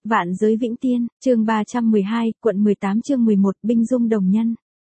Vạn giới vĩnh tiên, chương 312, quận 18 chương 11, binh dung đồng nhân.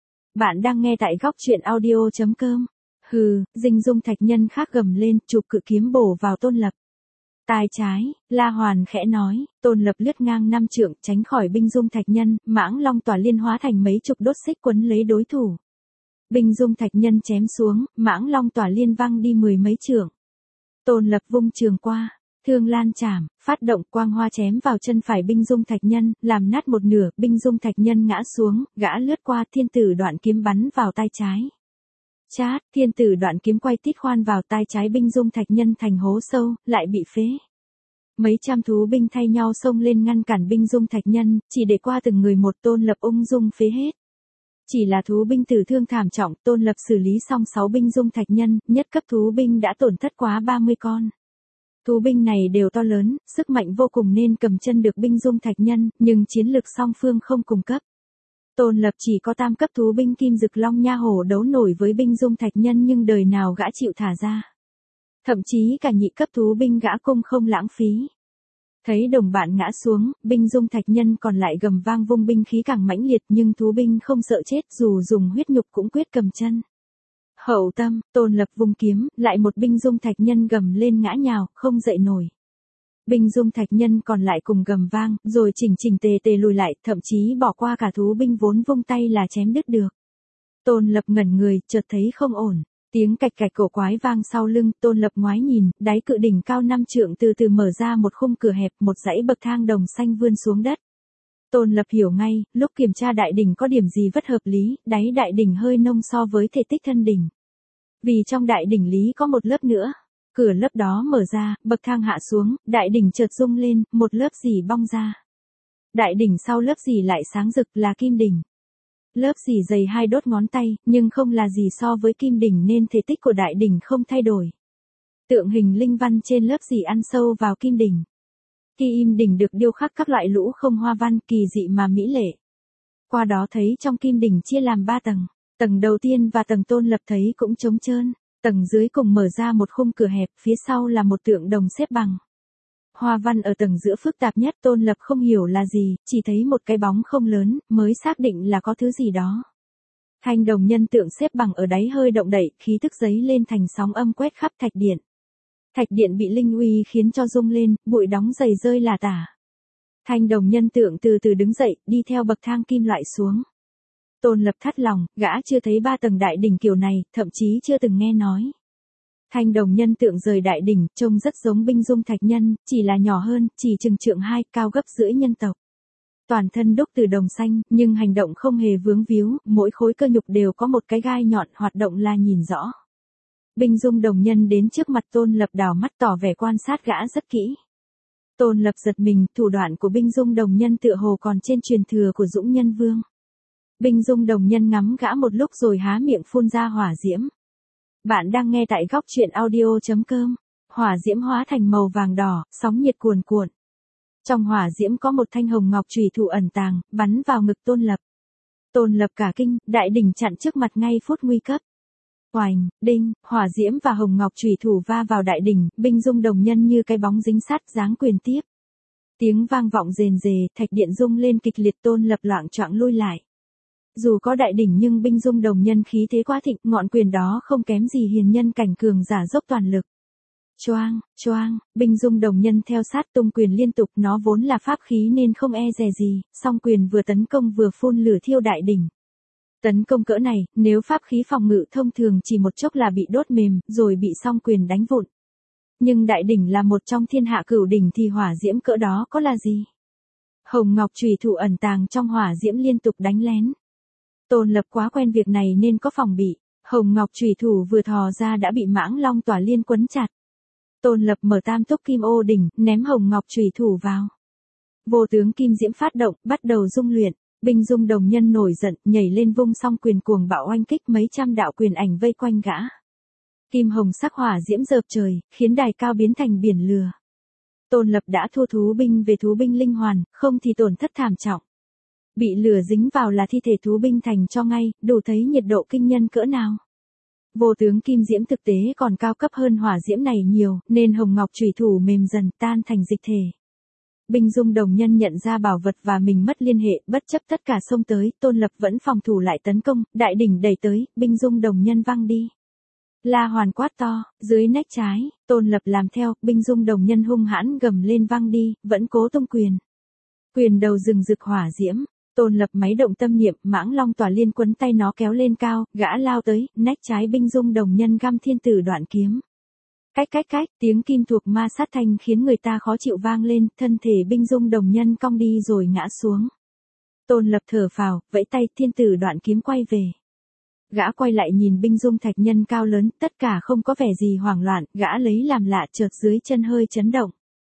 Bạn đang nghe tại góc truyện audio.com. Hừ, Dinh Dung thạch nhân khác gầm lên, chụp cự kiếm bổ vào Tôn Lập. Tai trái, La Hoàn khẽ nói, Tôn Lập lướt ngang 5 trượng, tránh khỏi binh dung thạch nhân, mãng long tỏa liên hóa thành mấy chục đốt xích quấn lấy đối thủ. Binh dung thạch nhân chém xuống, mãng long tỏa liên văng đi 10 mấy trượng. Tôn Lập vung trường qua. Thương lan chảm, phát động quang hoa chém vào chân phải binh dung thạch nhân, làm nát một nửa, binh dung thạch nhân ngã xuống, gã lướt qua thiên tử đoạn kiếm bắn vào tay trái. Chát, thiên tử đoạn kiếm quay tít khoan vào tay trái binh dung thạch nhân thành hố sâu, lại bị phế. Mấy trăm thú binh thay nhau xông lên ngăn cản binh dung thạch nhân, chỉ để qua từng người một. Tôn Lập ung dung phế hết. Chỉ là thú binh tử thương thảm trọng, Tôn Lập xử lý xong 6 binh dung thạch nhân, nhất cấp thú binh đã tổn thất quá 30 con. Thú binh này đều to lớn, sức mạnh vô cùng nên cầm chân được binh dung thạch nhân, nhưng chiến lực song phương không cùng cấp. Tôn Lập chỉ có tam cấp thú binh kim dực long nha hổ đấu nổi với binh dung thạch nhân, nhưng đời nào gã chịu thả ra. Thậm chí cả nhị cấp thú binh gã cũng không lãng phí. Thấy đồng bạn ngã xuống, binh dung thạch nhân còn lại gầm vang vung binh khí càng mãnh liệt, nhưng thú binh không sợ chết, dù dùng huyết nhục cũng quyết cầm chân. Hậu tâm, Tôn Lập vung kiếm, lại một binh dung thạch nhân gầm lên ngã nhào, không dậy nổi. Binh dung thạch nhân còn lại cùng gầm vang, rồi chỉnh tề lùi lại, thậm chí bỏ qua cả thú binh vốn vung tay là chém đứt được. Tôn Lập ngẩn người, chợt thấy không ổn. Tiếng cạch cạch cổ quái vang sau lưng, Tôn Lập ngoái nhìn, đáy cự đỉnh cao 5 trượng từ từ mở ra một khung cửa hẹp, một dãy bậc thang đồng xanh vươn xuống đất. Tôn Lập hiểu ngay, lúc kiểm tra đại đỉnh có điểm gì bất hợp lý, đáy đại đỉnh hơi nông so với thể tích thân đỉnh. Vì trong đại đỉnh lý có một lớp nữa. Cửa lớp đó mở ra, bậc thang hạ xuống, đại đỉnh chợt rung lên, một lớp rỉ bong ra. Đại đỉnh sau lớp rỉ lại sáng rực là kim đỉnh. Lớp rỉ dày 2 đốt ngón tay, nhưng không là gì so với kim đỉnh nên thể tích của đại đỉnh không thay đổi. Tượng hình linh văn trên lớp rỉ ăn sâu vào kim đỉnh. Kim đỉnh được điêu khắc các loại lũ không hoa văn kỳ dị mà mỹ lệ. Qua đó thấy trong kim đỉnh chia làm 3 tầng. Tầng đầu tiên và tầng Tôn Lập thấy cũng trống trơn. Tầng dưới cùng mở ra một khung cửa hẹp, phía sau là một tượng đồng xếp bằng. Hoa văn ở tầng giữa phức tạp nhất, Tôn Lập không hiểu là gì, chỉ thấy một cái bóng không lớn, mới xác định là có thứ gì đó. Thanh đồng nhân tượng xếp bằng ở đáy hơi động đậy, khí tức giấy lên thành sóng âm quét khắp thạch điện. Thạch điện bị linh uy khiến cho rung lên, bụi đóng dày rơi lả tả. Thanh đồng nhân tượng từ từ đứng dậy, đi theo bậc thang kim loại xuống. Tôn Lập thắt lòng, gã chưa thấy 3 tầng đại đỉnh kiểu này, thậm chí chưa từng nghe nói. Thanh đồng nhân tượng rời đại đỉnh, trông rất giống binh dung thạch nhân, chỉ là nhỏ hơn, chỉ chừng trượng 2, cao gấp rưỡi nhân tộc. Toàn thân đúc từ đồng xanh, nhưng hành động không hề vướng víu, mỗi khối cơ nhục đều có một cái gai nhọn, hoạt động là nhìn rõ. Binh dung đồng nhân đến trước mặt Tôn Lập đảo mắt tỏ vẻ quan sát gã rất kỹ. Tôn Lập giật mình, thủ đoạn của binh dung đồng nhân tựa hồ còn trên truyền thừa của Dũng Nhân Vương. Binh dung đồng nhân ngắm gã một lúc rồi há miệng phun ra hỏa diễm. Bạn đang nghe tại góc truyện audio.com. Hỏa diễm hóa thành màu vàng đỏ, sóng nhiệt cuồn cuộn. Trong hỏa diễm có một thanh hồng ngọc chùy thủ ẩn tàng, bắn vào ngực Tôn Lập. Tôn Lập cả kinh, đại đỉnh chặn trước mặt ngay phút nguy cấp. Oành, đinh, hỏa diễm và hồng ngọc chùy thủ va vào đại đỉnh, binh dung đồng nhân như cái bóng dính sắt giáng quyền tiếp. Tiếng vang vọng rền rề, thạch điện rung lên kịch liệt, Tôn Lập loạng choạng lui lại. Dù có đại đỉnh nhưng binh dung đồng nhân khí thế quá thịnh, ngọn quyền đó không kém gì hiền nhân cảnh cường giả dốc toàn lực. Choang, choang, binh dung đồng nhân theo sát tung quyền liên tục, nó vốn là pháp khí nên không e dè gì, song quyền vừa tấn công vừa phun lửa thiêu đại đỉnh. Tấn công cỡ này, nếu pháp khí phòng ngự thông thường chỉ một chốc là bị đốt mềm, rồi bị song quyền đánh vụn. Nhưng đại đỉnh là một trong thiên hạ cửu đỉnh thì hỏa diễm cỡ đó có là gì? Hồng ngọc chùy thủ ẩn tàng trong hỏa diễm liên tục đánh lén. Tôn Lập quá quen việc này nên có phòng bị, hồng ngọc chùy thủ vừa thò ra đã bị mãng long tỏa liên quấn chặt. Tôn Lập mở tam túc kim ô đỉnh, ném hồng ngọc chùy thủ vào. Vô tướng kim diễm phát động, bắt đầu dung luyện, binh dung đồng nhân nổi giận, nhảy lên vung song quyền cuồng bạo oanh kích, mấy trăm đạo quyền ảnh vây quanh gã. Kim hồng sắc hỏa diễm dợp trời, khiến đài cao biến thành biển lửa. Tôn Lập đã thua thú binh về thú binh linh hoàn, không thì tổn thất thảm trọng. Bị lửa dính vào là thi thể thú binh thành cho ngay, đủ thấy nhiệt độ kinh nhân cỡ nào. Vô tướng kim diễm thực tế còn cao cấp hơn hỏa diễm này nhiều, nên hồng ngọc chủy thủ mềm dần tan thành dịch thể. Binh Dung Đồng Nhân nhận ra bảo vật và mình mất liên hệ, bất chấp tất cả xông tới, Tôn Lập vẫn phòng thủ lại tấn công, đại đỉnh đẩy tới, Binh Dung Đồng Nhân văng đi. La Hoàn quát to, dưới nách trái, Tôn Lập làm theo, Binh Dung Đồng Nhân hung hãn gầm lên văng đi, vẫn cố tung quyền. Quyền đầu rừng rực hỏa diễm, Tôn Lập máy động tâm niệm, Mãng Long Tỏa Liên quấn tay nó kéo lên cao, gã lao tới, nách trái Binh Dung Đồng Nhân găm thiên tử đoạn kiếm. Cách, tiếng kim thuộc ma sát thanh khiến người ta khó chịu vang lên, thân thể Binh Dung Đồng Nhân cong đi rồi ngã xuống. Tôn Lập thở phào, vẫy tay, thiên tử đoạn kiếm quay về. Gã quay lại nhìn Binh Dung Thạch Nhân cao lớn, tất cả không có vẻ gì hoảng loạn, gã lấy làm lạ, chợt dưới chân hơi chấn động.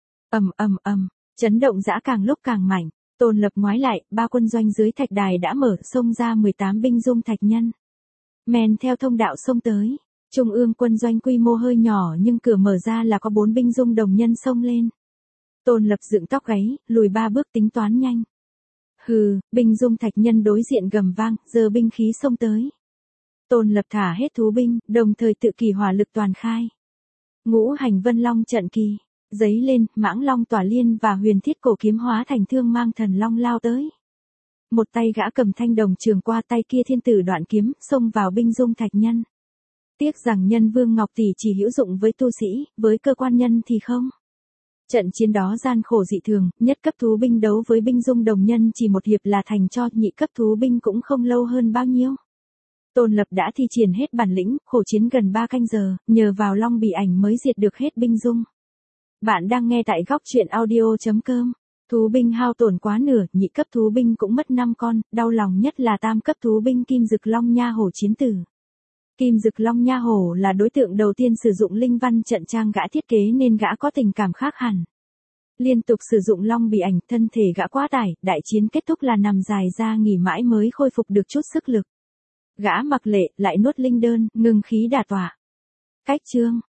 Ầm, chấn động dã càng lúc càng mạnh. Tôn Lập ngoái lại, ba quân doanh dưới thạch đài đã mở, xông ra 18 Binh Dung Thạch Nhân. Men theo thông đạo xông tới. Trung ương quân doanh quy mô hơi nhỏ nhưng cửa mở ra là có 4 Binh Dung Đồng Nhân xông lên. Tôn Lập dựng tóc gáy, lùi 3 bước tính toán nhanh. Hừ, Binh Dung Thạch Nhân đối diện gầm vang, giơ binh khí xông tới. Tôn Lập thả hết thú binh, đồng thời tự kỷ hỏa lực toàn khai. Ngũ hành vân long trận kỳ, giấy lên, Mãng Long Tỏa Liên và huyền thiết cổ kiếm hóa thành thương mang thần long lao tới. Một tay gã cầm thanh đồng trường qua, tay kia thiên tử đoạn kiếm, xông vào Binh Dung Thạch Nhân. Tiếc rằng Nhân Vương Ngọc Tỷ chỉ hữu dụng với tu sĩ, với cơ quan nhân thì không. Trận chiến đó gian khổ dị thường, nhất cấp thú binh đấu với Binh Dung Đồng Nhân chỉ một hiệp là thành cho, nhị cấp thú binh cũng không lâu hơn bao nhiêu. Tôn Lập đã thi triển hết bản lĩnh, khổ chiến gần 3 canh giờ, nhờ vào Long Bỉ Ảnh mới diệt được hết Binh Dung. Bạn đang nghe tại góc truyện audio.com. Thú binh hao tổn quá nửa, nhị cấp thú binh cũng mất 5 con, đau lòng nhất là tam cấp thú binh Kim Dực Long Nha Hổ chiến tử. Kim Dực Long Nha Hổ là đối tượng đầu tiên sử dụng linh văn trận trang gã thiết kế nên gã có tình cảm khác hẳn. Liên tục sử dụng Long Bỉ Ảnh, thân thể gã quá tải, đại chiến kết thúc là nằm dài ra nghỉ mãi mới khôi phục được chút sức lực. Gã mặc lệ, lại nuốt linh đơn, ngưng khí đả tọa. Cách chương